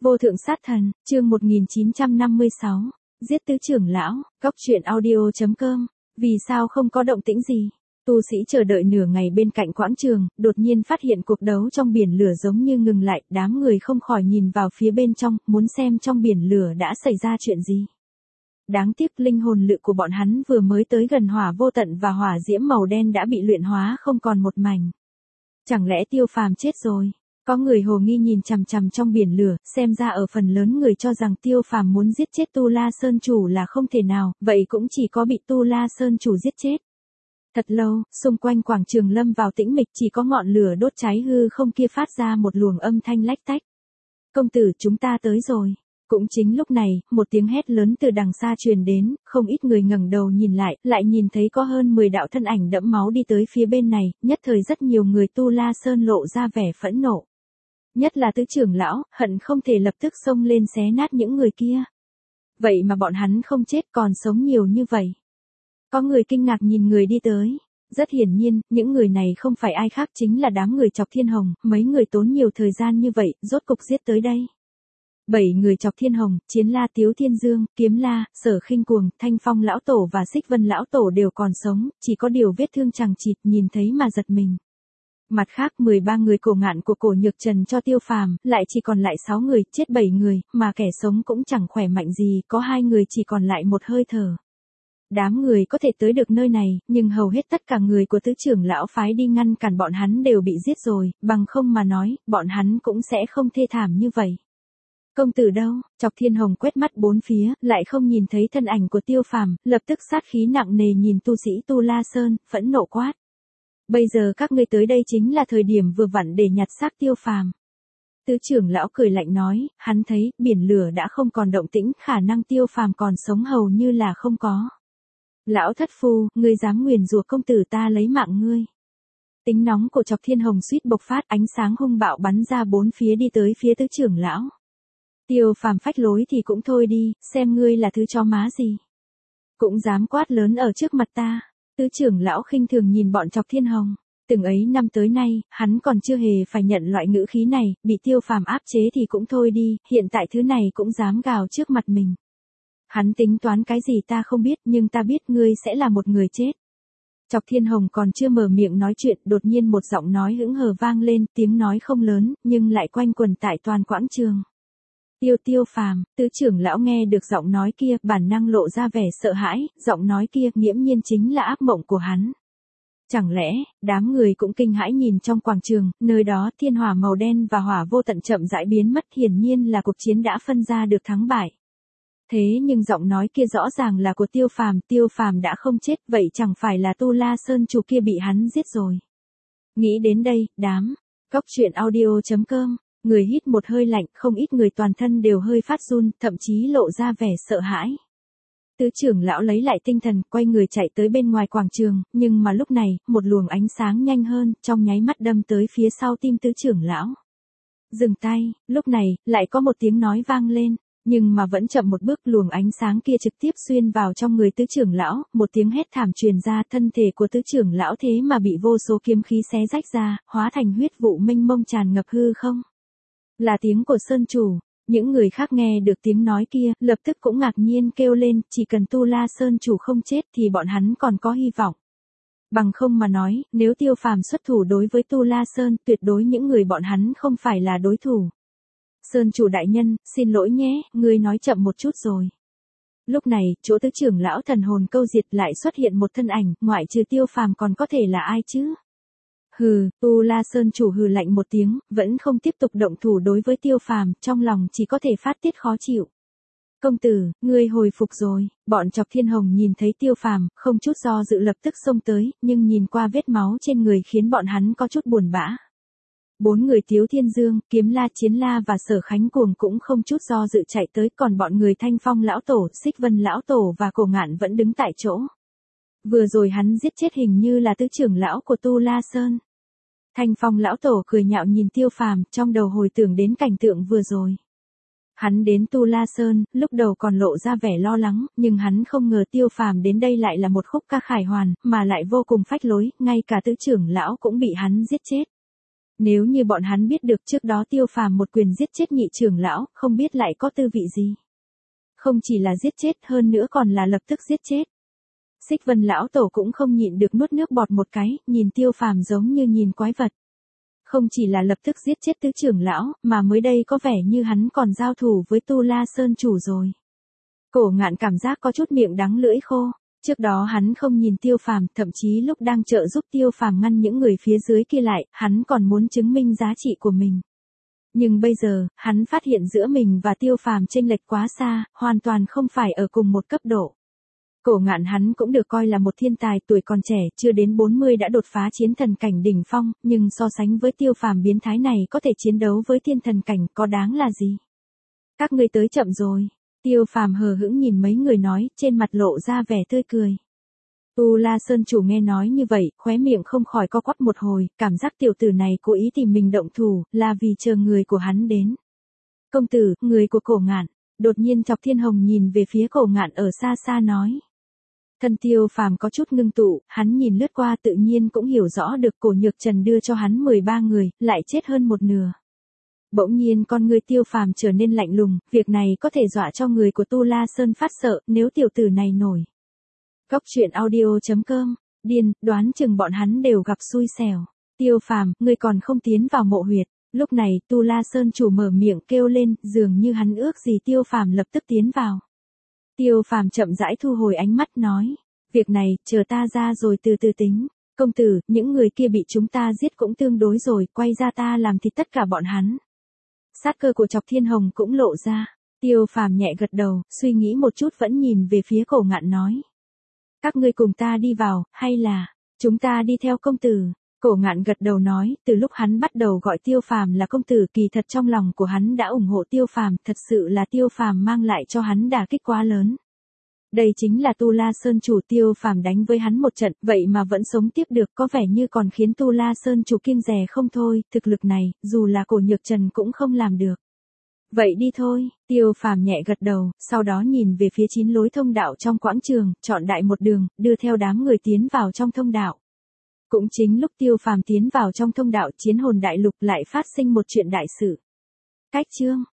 Vô thượng sát thần, chương 1956, giết tứ trưởng lão, góc truyện audio.com, vì sao không có động tĩnh gì? Tu sĩ chờ đợi nửa ngày bên cạnh quảng trường, đột nhiên phát hiện cuộc đấu trong biển lửa giống như ngừng lại, đám người không khỏi nhìn vào phía bên trong, muốn xem trong biển lửa đã xảy ra chuyện gì. Đáng tiếc linh hồn lự của bọn hắn vừa mới tới gần hỏa vô tận và hỏa diễm màu đen đã bị luyện hóa không còn một mảnh. Chẳng lẽ Tiêu Phàm chết rồi? Có người hồ nghi nhìn chằm chằm trong biển lửa, xem ra ở phần lớn người cho rằng Tiêu Phàm muốn giết chết Tu La Sơn chủ là không thể nào, vậy cũng chỉ có bị Tu La Sơn chủ giết chết. Thật lâu, xung quanh quảng trường lâm vào tĩnh mịch, chỉ có ngọn lửa đốt cháy hư không kia phát ra một luồng âm thanh lách tách. Công tử, chúng ta tới rồi. Cũng chính lúc này, một tiếng hét lớn từ đằng xa truyền đến, không ít người ngẩng đầu nhìn lại nhìn thấy có hơn 10 đạo thân ảnh đẫm máu đi tới phía bên này, nhất thời rất nhiều người Tu La Sơn lộ ra vẻ phẫn nộ. Nhất là tứ trưởng lão, hận không thể lập tức xông lên xé nát những người kia. Vậy mà bọn hắn không chết còn sống nhiều như vậy. Có người kinh ngạc nhìn người đi tới. Rất hiển nhiên, những người này không phải ai khác chính là đám người Chọc Thiên Hồng, mấy người tốn nhiều thời gian như vậy, rốt cục giết tới đây. 7 người Chọc Thiên Hồng, Chiến La Tiếu Thiên Dương, Kiếm La, Sở Khinh Cuồng, Thanh Phong lão tổ và Xích Vân lão tổ đều còn sống, chỉ có điều vết thương chằng chịt, nhìn thấy mà giật mình. Mặt khác 13 người Cổ Ngạn của Cổ Nhược Trần cho Tiêu Phàm, lại chỉ còn lại 6 người, chết 7 người, mà kẻ sống cũng chẳng khỏe mạnh gì, có 2 người chỉ còn lại một hơi thở. Đám người có thể tới được nơi này, nhưng hầu hết tất cả người của tứ trưởng lão phái đi ngăn cản bọn hắn đều bị giết rồi, bằng không mà nói, bọn hắn cũng sẽ không thê thảm như vậy. Công tử đâu? Chọc Thiên Hồng quét mắt bốn phía, lại không nhìn thấy thân ảnh của Tiêu Phàm, lập tức sát khí nặng nề nhìn tu sĩ Tu La Sơn, phẫn nộ quát. Bây giờ các ngươi tới đây chính là thời điểm vừa vặn để nhặt xác Tiêu Phàm. Tứ trưởng lão cười lạnh nói, hắn thấy, biển lửa đã không còn động tĩnh, khả năng Tiêu Phàm còn sống hầu như là không có. Lão thất phu, ngươi dám nguyền rủa công tử ta lấy mạng ngươi. Tính nóng của Chọc Thiên Hồng suýt bộc phát, ánh sáng hung bạo bắn ra bốn phía đi tới phía tứ trưởng lão. Tiêu Phàm phách lối thì cũng thôi đi, xem ngươi là thứ chó má gì. Cũng dám quát lớn ở trước mặt ta. Tứ trưởng lão khinh thường nhìn bọn Chọc Thiên Hồng. Từng ấy năm tới nay, hắn còn chưa hề phải nhận loại ngữ khí này, bị Tiêu Phàm áp chế thì cũng thôi đi, hiện tại thứ này cũng dám gào trước mặt mình. Hắn tính toán cái gì ta không biết, nhưng ta biết ngươi sẽ là một người chết. Chọc Thiên Hồng còn chưa mở miệng nói chuyện, đột nhiên một giọng nói hững hờ vang lên, tiếng nói không lớn, nhưng lại quanh quẩn tại toàn quảng trường. Tiêu Phàm, tứ trưởng lão nghe được giọng nói kia, bản năng lộ ra vẻ sợ hãi, giọng nói kia nghiễm nhiên chính là ác mộng của hắn. Chẳng lẽ, đám người cũng kinh hãi nhìn trong quảng trường, nơi đó thiên hỏa màu đen và hỏa vô tận chậm rãi biến mất, hiển nhiên là cuộc chiến đã phân ra được thắng bại. Thế nhưng giọng nói kia rõ ràng là của Tiêu Phàm đã không chết, vậy chẳng phải là Tu La Sơn chủ kia bị hắn giết rồi. Nghĩ đến đây, góc truyện audio.com, người hít một hơi lạnh, không ít người toàn thân đều hơi phát run, thậm chí lộ ra vẻ sợ hãi. Tứ trưởng lão lấy lại tinh thần, quay người chạy tới bên ngoài quảng trường, nhưng mà lúc này, một luồng ánh sáng nhanh hơn, trong nháy mắt đâm tới phía sau tim tứ trưởng lão. Dừng tay, lúc này, lại có một tiếng nói vang lên. Nhưng mà vẫn chậm một bước, luồng ánh sáng kia trực tiếp xuyên vào trong người tứ trưởng lão, một tiếng hét thảm truyền ra, thân thể của tứ trưởng lão thế mà bị vô số kiếm khí xé rách ra, hóa thành huyết vụ mênh mông tràn ngập hư không. Là tiếng của Sơn chủ. Những người khác nghe được tiếng nói kia, lập tức cũng ngạc nhiên kêu lên, chỉ cần Tu La Sơn chủ không chết thì bọn hắn còn có hy vọng. Bằng không mà nói, nếu Tiêu Phàm xuất thủ đối với Tu La Sơn, tuyệt đối những người bọn hắn không phải là đối thủ. Sơn chủ đại nhân, xin lỗi nhé, ngươi nói chậm một chút rồi. Lúc này, chỗ tứ trưởng lão thần hồn câu diệt lại xuất hiện một thân ảnh, ngoại trừ Tiêu Phàm còn có thể là ai chứ? Hừ, Tu La Sơn chủ hừ lạnh một tiếng, vẫn không tiếp tục động thủ đối với Tiêu Phàm, trong lòng chỉ có thể phát tiết khó chịu. Công tử, ngươi hồi phục rồi. Bọn Chọc Thiên Hồng nhìn thấy Tiêu Phàm, không chút do dự lập tức xông tới, nhưng nhìn qua vết máu trên người khiến bọn hắn có chút buồn bã. 4 người Tiếu Thiên Dương, Kiếm La, Chiến La và Sở Khánh Cuồng cũng không chút do dự chạy tới, còn bọn người Thanh Phong lão tổ, Xích Vân lão tổ và Cổ Ngạn vẫn đứng tại chỗ. Vừa rồi hắn giết chết hình như là tứ trưởng lão của Tu La Sơn. Thanh Phong lão tổ cười nhạo nhìn Tiêu Phàm, trong đầu hồi tưởng đến cảnh tượng vừa rồi. Hắn đến Tu La Sơn, lúc đầu còn lộ ra vẻ lo lắng, nhưng hắn không ngờ Tiêu Phàm đến đây lại là một khúc ca khải hoàn, mà lại vô cùng phách lối, ngay cả tứ trưởng lão cũng bị hắn giết chết. Nếu như bọn hắn biết được trước đó Tiêu Phàm một quyền giết chết nhị trưởng lão, không biết lại có tư vị gì. Không chỉ là giết chết, hơn nữa còn là lập tức giết chết. Xích Vân lão tổ cũng không nhịn được nuốt nước bọt một cái, nhìn Tiêu Phàm giống như nhìn quái vật. Không chỉ là lập tức giết chết tứ trưởng lão, mà mới đây có vẻ như hắn còn giao thủ với Tu La Sơn chủ rồi. Cổ Ngạn cảm giác có chút miệng đắng lưỡi khô. Trước đó hắn không nhìn Tiêu Phàm, thậm chí lúc đang trợ giúp Tiêu Phàm ngăn những người phía dưới kia lại, hắn còn muốn chứng minh giá trị của mình. Nhưng bây giờ, hắn phát hiện giữa mình và Tiêu Phàm chênh lệch quá xa, hoàn toàn không phải ở cùng một cấp độ. Cổ Ngạn hắn cũng được coi là một thiên tài, tuổi còn trẻ, chưa đến 40 đã đột phá chiến thần cảnh đỉnh phong, nhưng so sánh với Tiêu Phàm biến thái này có thể chiến đấu với thiên thần cảnh có đáng là gì? Các ngươi tới chậm rồi. Tiêu Phàm hờ hững nhìn mấy người nói, trên mặt lộ ra vẻ tươi cười. Tu La Sơn chủ nghe nói như vậy, khóe miệng không khỏi co quắp một hồi, cảm giác tiểu tử này cố ý tìm mình động thủ, là vì chờ người của hắn đến. Công tử, người của Cổ Ngạn. Đột nhiên Chọc Thiên Hồng nhìn về phía Cổ Ngạn ở xa xa nói. Thân Tiêu Phàm có chút ngưng tụ, hắn nhìn lướt qua tự nhiên cũng hiểu rõ được Cổ Nhược Trần đưa cho hắn 13 người, lại chết hơn một nửa. Bỗng nhiên con người Tiêu Phàm trở nên lạnh lùng, việc này có thể dọa cho người của Tu La Sơn phát sợ, nếu tiểu tử này nổi. Góc truyện audio.com, điên, đoán chừng bọn hắn đều gặp xui xẻo. Tiêu Phàm, ngươi còn không tiến vào mộ huyệt. Lúc này Tu La Sơn chủ mở miệng kêu lên, dường như hắn ước gì Tiêu Phàm lập tức tiến vào. Tiêu Phàm chậm rãi thu hồi ánh mắt nói, việc này, chờ ta ra rồi từ từ tính. Công tử, những người kia bị chúng ta giết cũng tương đối rồi, quay ra ta làm thịt tất cả bọn hắn. Sát cơ của Chọc Thiên Hồng cũng lộ ra. Tiêu Phàm nhẹ gật đầu, suy nghĩ một chút vẫn nhìn về phía Cổ Ngạn nói. Các ngươi cùng ta đi vào, hay là, chúng ta đi theo công tử. Cổ Ngạn gật đầu nói, từ lúc hắn bắt đầu gọi Tiêu Phàm là công tử, kỳ thật trong lòng của hắn đã ủng hộ Tiêu Phàm, thật sự là Tiêu Phàm mang lại cho hắn đả kích quá lớn. Đây chính là Tu La Sơn chủ. Tiêu Phàm đánh với hắn một trận, vậy mà vẫn sống tiếp được, có vẻ như còn khiến Tu La Sơn chủ kiêng dè không thôi, thực lực này, dù là Cổ Nhược Trần cũng không làm được. Vậy đi thôi, Tiêu Phàm nhẹ gật đầu, sau đó nhìn về phía 9 lối thông đạo trong quảng trường, chọn đại một đường, đưa theo đám người tiến vào trong thông đạo. Cũng chính lúc Tiêu Phàm tiến vào trong thông đạo, Chiến Hồn Đại Lục lại phát sinh một chuyện đại sự. Cách chương